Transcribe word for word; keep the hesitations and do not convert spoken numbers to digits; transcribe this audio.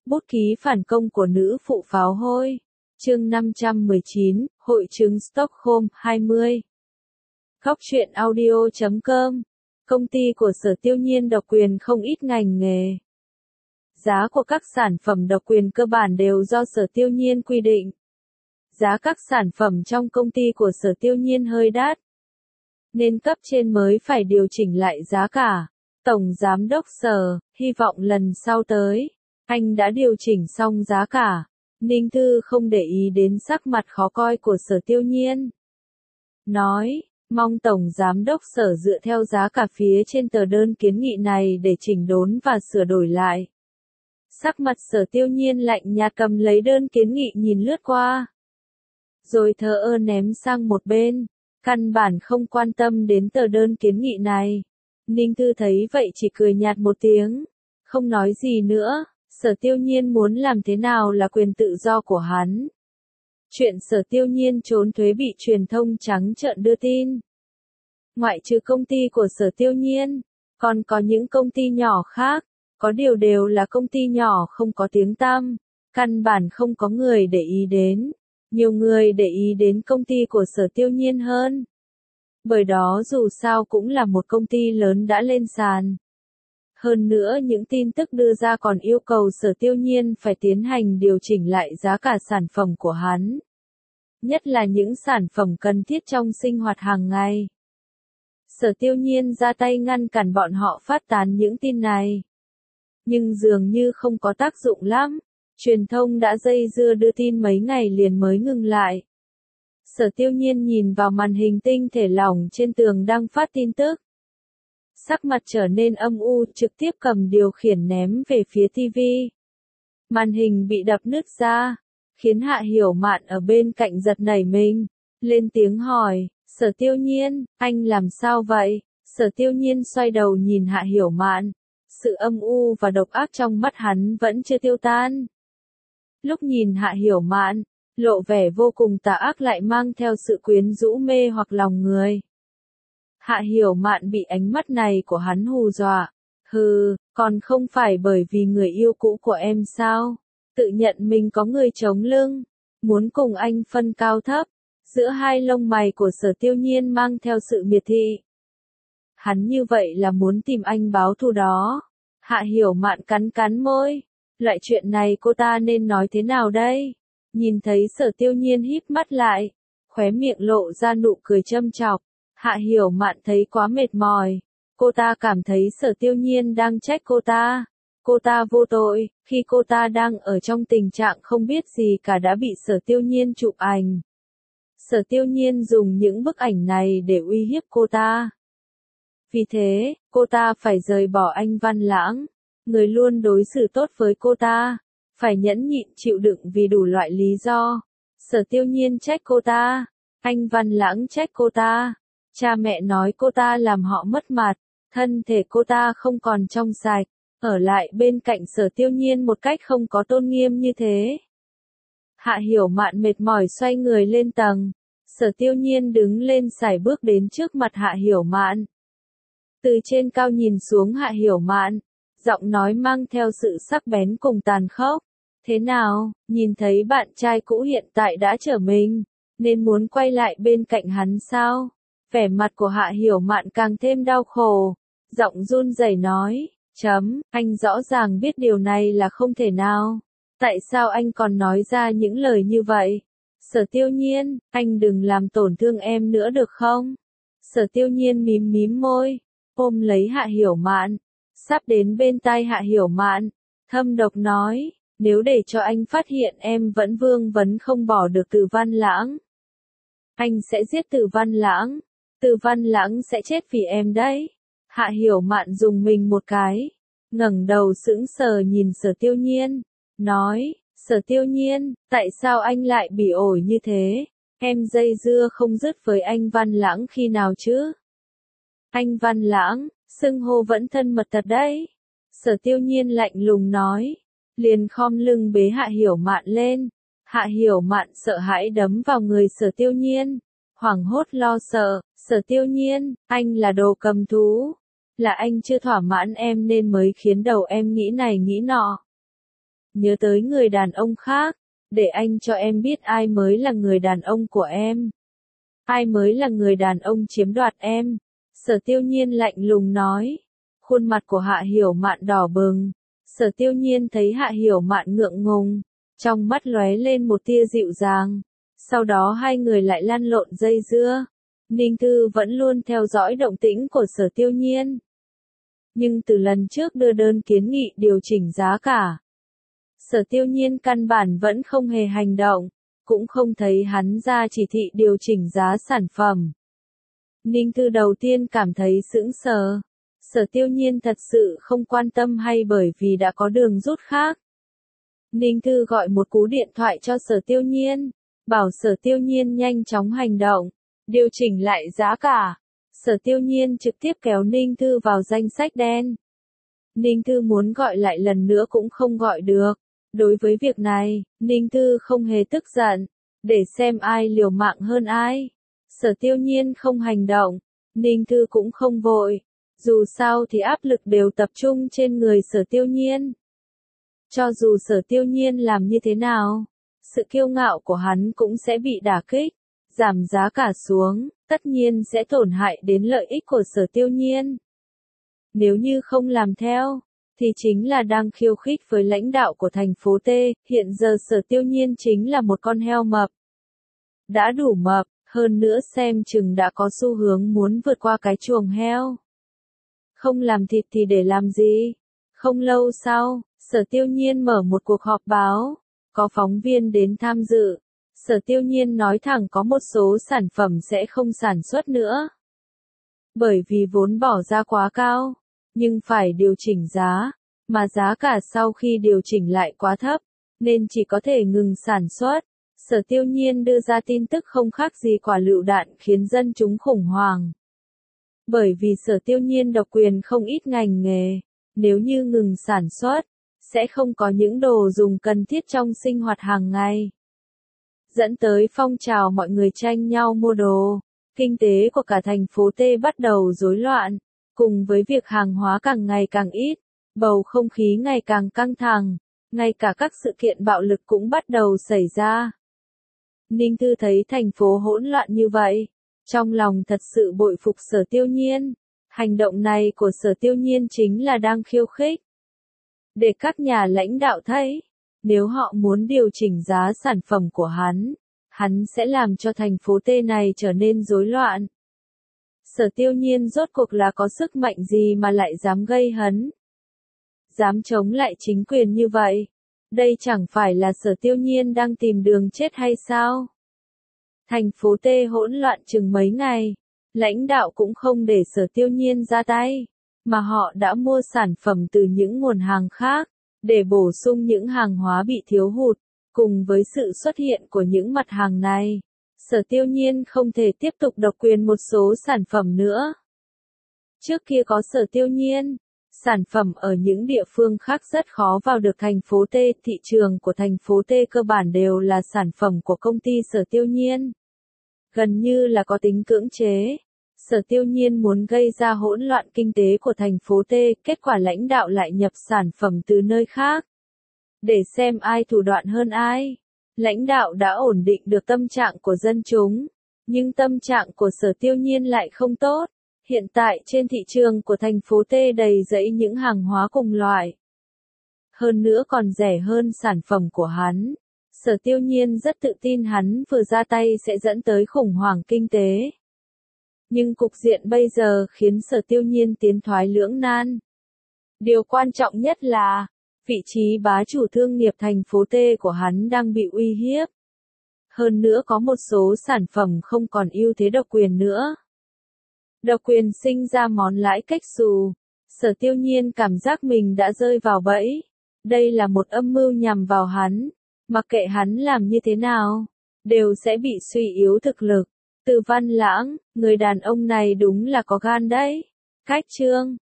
Bút ký phản công của nữ phụ pháo hôi. Chương năm trăm mười chín, Hội chứng Stockholm hai mươi. Góc truyện audio chấm com. Công ty của Sở Tiêu Nhiên độc quyền không ít ngành nghề. Giá của các sản phẩm độc quyền cơ bản đều do Sở Tiêu Nhiên quy định. Giá các sản phẩm trong công ty của Sở Tiêu Nhiên hơi đắt, nên cấp trên mới phải điều chỉnh lại giá cả. Tổng Giám đốc Sở, hy vọng lần sau tới, anh đã điều chỉnh xong giá cả. Ninh Thư không để ý đến sắc mặt khó coi của Sở Tiêu Nhiên. Nói, mong Tổng Giám đốc Sở dựa theo giá cả phía trên tờ đơn kiến nghị này để chỉnh đốn và sửa đổi lại. Sắc mặt Sở Tiêu Nhiên lạnh nhạt cầm lấy đơn kiến nghị nhìn lướt qua, rồi thờ ơ ném sang một bên, căn bản không quan tâm đến tờ đơn kiến nghị này. Ninh Thư thấy vậy chỉ cười nhạt một tiếng, không nói gì nữa. Sở Tiêu Nhiên muốn làm thế nào là quyền tự do của hắn. Chuyện Sở Tiêu Nhiên trốn thuế bị truyền thông trắng trợn đưa tin. Ngoại trừ công ty của Sở Tiêu Nhiên, còn có những công ty nhỏ khác, có điều đều là công ty nhỏ không có tiếng tăm, căn bản không có người để ý đến. Nhiều người để ý đến công ty của Sở Tiêu Nhiên hơn. Bởi đó dù sao cũng là một công ty lớn đã lên sàn. Hơn nữa những tin tức đưa ra còn yêu cầu Sở Tiêu Nhiên phải tiến hành điều chỉnh lại giá cả sản phẩm của hắn. Nhất là những sản phẩm cần thiết trong sinh hoạt hàng ngày. Sở Tiêu Nhiên ra tay ngăn cản bọn họ phát tán những tin này. Nhưng dường như không có tác dụng lắm. Truyền thông đã dây dưa đưa tin mấy ngày liền mới ngừng lại. Sở Tiêu Nhiên nhìn vào màn hình tinh thể lỏng trên tường đang phát tin tức. Sắc mặt trở nên âm u, trực tiếp cầm điều khiển ném về phía ti vi. Màn hình bị đập nứt ra, khiến Hạ Hiểu Mạn ở bên cạnh giật nảy mình, lên tiếng hỏi, Sở Tiêu Nhiên, anh làm sao vậy? Sở Tiêu Nhiên xoay đầu nhìn Hạ Hiểu Mạn, sự âm u và độc ác trong mắt hắn vẫn chưa tiêu tan. Lúc nhìn Hạ Hiểu Mạn, lộ vẻ vô cùng tà ác lại mang theo sự quyến rũ mê hoặc lòng người. Hạ Hiểu Mạn bị ánh mắt này của hắn hù dọa. Hừ, còn không phải bởi vì người yêu cũ của em sao? Tự nhận mình có người chống lưng, muốn cùng anh phân cao thấp. Giữa hai lông mày của Sở Tiêu Nhiên mang theo sự miệt thị. Hắn như vậy là muốn tìm anh báo thù đó. Hạ Hiểu Mạn cắn cắn môi. Loại chuyện này cô ta nên nói thế nào đây? Nhìn thấy Sở Tiêu Nhiên híp mắt lại, khóe miệng lộ ra nụ cười châm chọc. Hạ Hiểu Mạn thấy quá mệt mỏi. Cô ta cảm thấy Sở Tiêu Nhiên đang trách cô ta. Cô ta vô tội, khi cô ta đang ở trong tình trạng không biết gì cả đã bị Sở Tiêu Nhiên chụp ảnh. Sở Tiêu Nhiên dùng những bức ảnh này để uy hiếp cô ta. Vì thế, cô ta phải rời bỏ anh Văn Lãng, người luôn đối xử tốt với cô ta, phải nhẫn nhịn chịu đựng vì đủ loại lý do. Sở Tiêu Nhiên trách cô ta, anh Văn Lãng trách cô ta, cha mẹ nói cô ta làm họ mất mặt, thân thể cô ta không còn trong sạch, ở lại bên cạnh Sở Tiêu Nhiên một cách không có tôn nghiêm như thế. Hạ Hiểu Mạn mệt mỏi xoay người lên tầng. Sở Tiêu Nhiên đứng lên sải bước đến trước mặt Hạ Hiểu Mạn. Từ trên cao nhìn xuống Hạ Hiểu Mạn, giọng nói mang theo sự sắc bén cùng tàn khốc. Thế nào, nhìn thấy bạn trai cũ hiện tại đã trở mình, nên muốn quay lại bên cạnh hắn sao? Vẻ mặt của Hạ Hiểu Mạn càng thêm đau khổ. Giọng run rẩy nói, chấm, anh rõ ràng biết điều này là không thể nào. Tại sao anh còn nói ra những lời như vậy? Sở Tiêu Nhiên, anh đừng làm tổn thương em nữa được không? Sở Tiêu Nhiên mím mím môi, ôm lấy Hạ Hiểu Mạn, sắp đến bên tai Hạ Hiểu Mạn, thâm độc nói, nếu để cho anh phát hiện em vẫn vương vấn không bỏ được Từ Văn Lãng, anh sẽ giết Từ Văn Lãng, Từ Văn Lãng sẽ chết vì em đấy. Hạ Hiểu Mạn dùng mình một cái, ngẩng đầu sững sờ nhìn Sở Tiêu Nhiên, nói, Sở Tiêu Nhiên, tại sao anh lại bị ổi như thế? Em dây dưa không dứt với anh Văn Lãng khi nào chứ? Anh Văn Lãng, xưng hô vẫn thân mật thật đấy. Sở Tiêu Nhiên lạnh lùng nói, liền khom lưng bế Hạ Hiểu Mạn lên. Hạ Hiểu Mạn sợ hãi đấm vào người Sở Tiêu Nhiên, hoảng hốt lo sợ, Sở Tiêu Nhiên, anh là đồ cầm thú, là anh chưa thỏa mãn em nên mới khiến đầu em nghĩ này nghĩ nọ. nhớ tới người đàn ông khác, để anh cho em biết ai mới là người đàn ông của em. Ai mới là người đàn ông chiếm đoạt em. Sở Tiêu Nhiên lạnh lùng nói. Khuôn mặt của Hạ Hiểu Mạn đỏ bừng. Sở Tiêu Nhiên thấy Hạ Hiểu Mạn ngượng ngùng, trong mắt lóe lên một tia dịu dàng. Sau đó hai người lại lăn lộn dây dưa. Ninh Thư vẫn luôn theo dõi động tĩnh của Sở Tiêu Nhiên. Nhưng từ lần trước đưa đơn kiến nghị điều chỉnh giá cả, Sở Tiêu Nhiên căn bản vẫn không hề hành động, cũng không thấy hắn ra chỉ thị điều chỉnh giá sản phẩm. Ninh Thư đầu tiên cảm thấy sững sờ. Sở Tiêu Nhiên thật sự không quan tâm hay bởi vì đã có đường rút khác. Ninh Thư gọi một cú điện thoại cho Sở Tiêu Nhiên, bảo Sở Tiêu Nhiên nhanh chóng hành động, điều chỉnh lại giá cả. Sở Tiêu Nhiên trực tiếp kéo Ninh Thư vào danh sách đen. Ninh Thư muốn gọi lại lần nữa cũng không gọi được. Đối với việc này, Ninh Thư không hề tức giận, để xem ai liều mạng hơn ai. Sở Tiêu Nhiên không hành động, Ninh Thư cũng không vội. Dù sao thì áp lực đều tập trung trên người Sở Tiêu Nhiên. Cho dù Sở Tiêu Nhiên làm như thế nào, sự kiêu ngạo của hắn cũng sẽ bị đả kích. Giảm giá cả xuống, tất nhiên sẽ tổn hại đến lợi ích của Sở Tiêu Nhiên. Nếu như không làm theo, thì chính là đang khiêu khích với lãnh đạo của thành phố T. Hiện giờ Sở Tiêu Nhiên chính là một con heo mập. Đã đủ mập, hơn nữa xem chừng đã có xu hướng muốn vượt qua cái chuồng heo. Không làm thịt thì để làm gì? Không lâu sau, Sở Tiêu Nhiên mở một cuộc họp báo, có phóng viên đến tham dự. Sở Tiêu Nhiên nói thẳng có một số sản phẩm sẽ không sản xuất nữa. Bởi vì vốn bỏ ra quá cao, nhưng phải điều chỉnh giá, mà giá cả sau khi điều chỉnh lại quá thấp, nên chỉ có thể ngừng sản xuất. Sở Tiêu Nhiên đưa ra tin tức không khác gì quả lựu đạn khiến dân chúng khủng hoảng. Bởi vì Sở Tiêu Nhiên độc quyền không ít ngành nghề, nếu như ngừng sản xuất, sẽ không có những đồ dùng cần thiết trong sinh hoạt hàng ngày. Dẫn tới phong trào mọi người tranh nhau mua đồ, kinh tế của cả thành phố T bắt đầu rối loạn, cùng với việc hàng hóa càng ngày càng ít, bầu không khí ngày càng căng thẳng, ngay cả các sự kiện bạo lực cũng bắt đầu xảy ra. Ninh Thư thấy thành phố hỗn loạn như vậy, trong lòng thật sự bội phục Sở Tiêu Nhiên. Hành động này của Sở Tiêu Nhiên chính là đang khiêu khích. Để các nhà lãnh đạo thấy, nếu họ muốn điều chỉnh giá sản phẩm của hắn, hắn sẽ làm cho thành phố T này trở nên rối loạn. Sở Tiêu Nhiên rốt cuộc là có sức mạnh gì mà lại dám gây hấn? Dám chống lại chính quyền như vậy? Đây chẳng phải là Sở Tiêu Nhiên đang tìm đường chết hay sao? Thành phố T hỗn loạn chừng mấy ngày, lãnh đạo cũng không để Sở Tiêu Nhiên ra tay, mà họ đã mua sản phẩm từ những nguồn hàng khác, để bổ sung những hàng hóa bị thiếu hụt. Cùng với sự xuất hiện của những mặt hàng này, Sở Tiêu Nhiên không thể tiếp tục độc quyền một số sản phẩm nữa. Trước kia có Sở Tiêu Nhiên, sản phẩm ở những địa phương khác rất khó vào được thành phố T. Thị trường của thành phố T cơ bản đều là sản phẩm của công ty Sở Tiêu Nhiên. Gần như là có tính cưỡng chế. Sở Tiêu Nhiên muốn gây ra hỗn loạn kinh tế của thành phố T, kết quả lãnh đạo lại nhập sản phẩm từ nơi khác. Để xem ai thủ đoạn hơn ai. Lãnh đạo đã ổn định được tâm trạng của dân chúng, nhưng tâm trạng của Sở Tiêu Nhiên lại không tốt. Hiện tại trên thị trường của thành phố T đầy rẫy những hàng hóa cùng loại. Hơn nữa còn rẻ hơn sản phẩm của hắn. Sở Tiêu Nhiên rất tự tin hắn vừa ra tay sẽ dẫn tới khủng hoảng kinh tế. Nhưng cục diện bây giờ khiến Sở Tiêu Nhiên tiến thoái lưỡng nan. Điều quan trọng nhất là, vị trí bá chủ thương nghiệp thành phố T của hắn đang bị uy hiếp. Hơn nữa có một số sản phẩm không còn ưu thế độc quyền nữa. Độc quyền sinh ra món lãi cách xù. Sở Tiêu Nhiên cảm giác mình đã rơi vào bẫy. Đây là một âm mưu nhằm vào hắn. Mặc kệ hắn làm như thế nào, đều sẽ bị suy yếu thực lực. Từ Văn Lãng, người đàn ông này đúng là có gan đấy. Cách chương